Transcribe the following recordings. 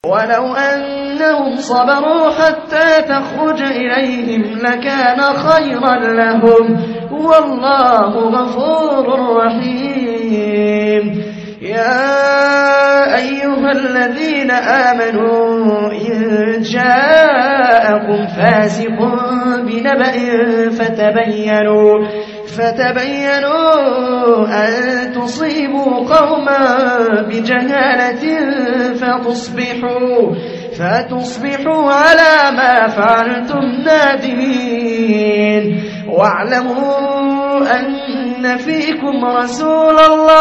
ولو أنهم صبروا حتى تخرج إليهم لكان خيرا لهم والله غفور رحيم. يا أيها الذين آمنوا إن جاءكم فاسق بنبأ فتبينوا أن تصيبوا قوما بجهالة فتصبحوا على ما فعلتم نادمين. واعلموا أن فيكم رسول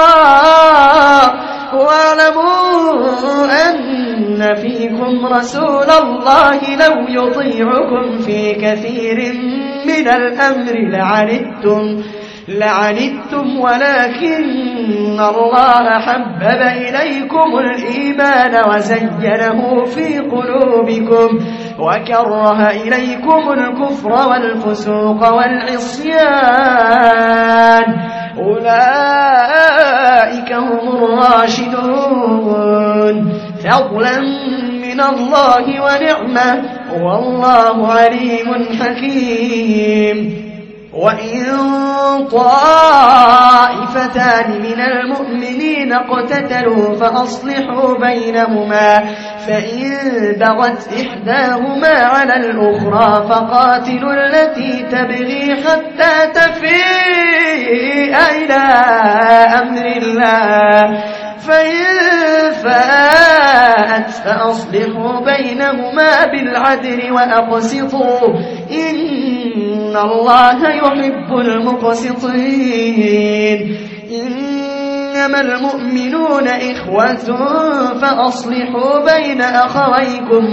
الله لو يطيعكم في كثير من الأمر لعنتم ولكن الله حبب إليكم الإيمان وزينه في قلوبكم وكره إليكم الكفر والفسوق والعصيان أولئك هم الراشدون فضلا من الله ونعمة والله عليم حكيم. وإن طائفتان من المؤمنين اقتتلوا فأصلحوا بينهما فإن بغت إحداهما على الأخرى فقاتلوا التي تبغي حتى تفيء إلى أمر الله فإن فاءت فأصلحوا بينهما بالعدل وأقسطوا إن الله يحب المقسطين. إنما المؤمنون إخوة فأصلحوا بين أخويكم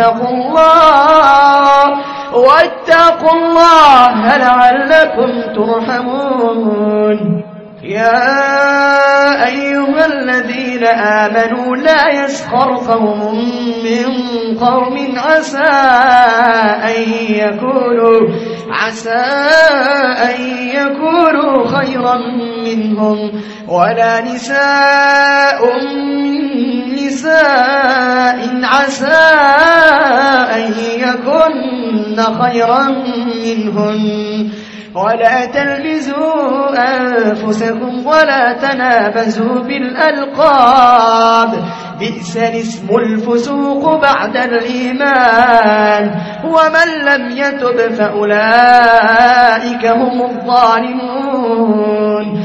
واتقوا الله لعلكم ترحمون. يا أيها الذين آمنوا لا يسخر قوم من قوم عسى أن يكونوا خيرا منهم ولا نساء من نساء عسى أن يكن خيرا منهن ولا تلمزوا أنفسكم ولا تنابزوا بالألقاب بئس الاسم الفسوق بعد الإيمان ومن لم يتب فأولئك هم الظالمون.